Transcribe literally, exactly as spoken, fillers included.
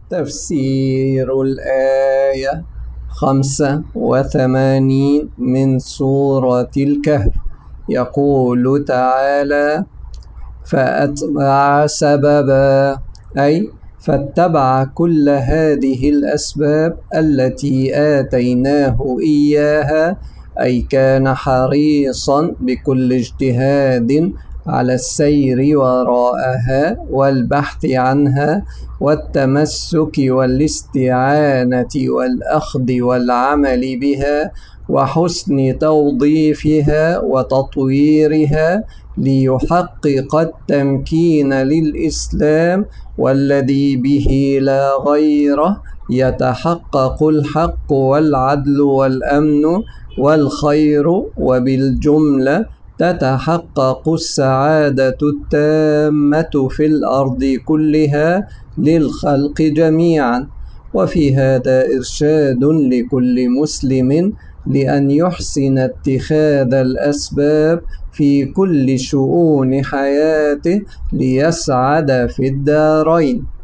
تفسير الآية خمسة وثمانين من سورة الكهف. يقول تعالى: فأتبع سببا، أي فاتبع كل هذه الأسباب التي آتيناه إياها، أي كان حريصا بكل اجتهاد على السير وراءها والبحث عنها والتمسك والاستعانة والأخذ والعمل بها وحسن توظيفها وتطويرها، ليحقق التمكين للإسلام، والذي به لا غيره يتحقق الحق والعدل والأمن والخير، وبالجملة تتحقق السعادة التامة في الأرض كلها للخلق جميعا. وفي هذا إرشاد لكل مسلم لأن يحسن اتخاذ الأسباب في كل شؤون حياته ليسعد في الدارين.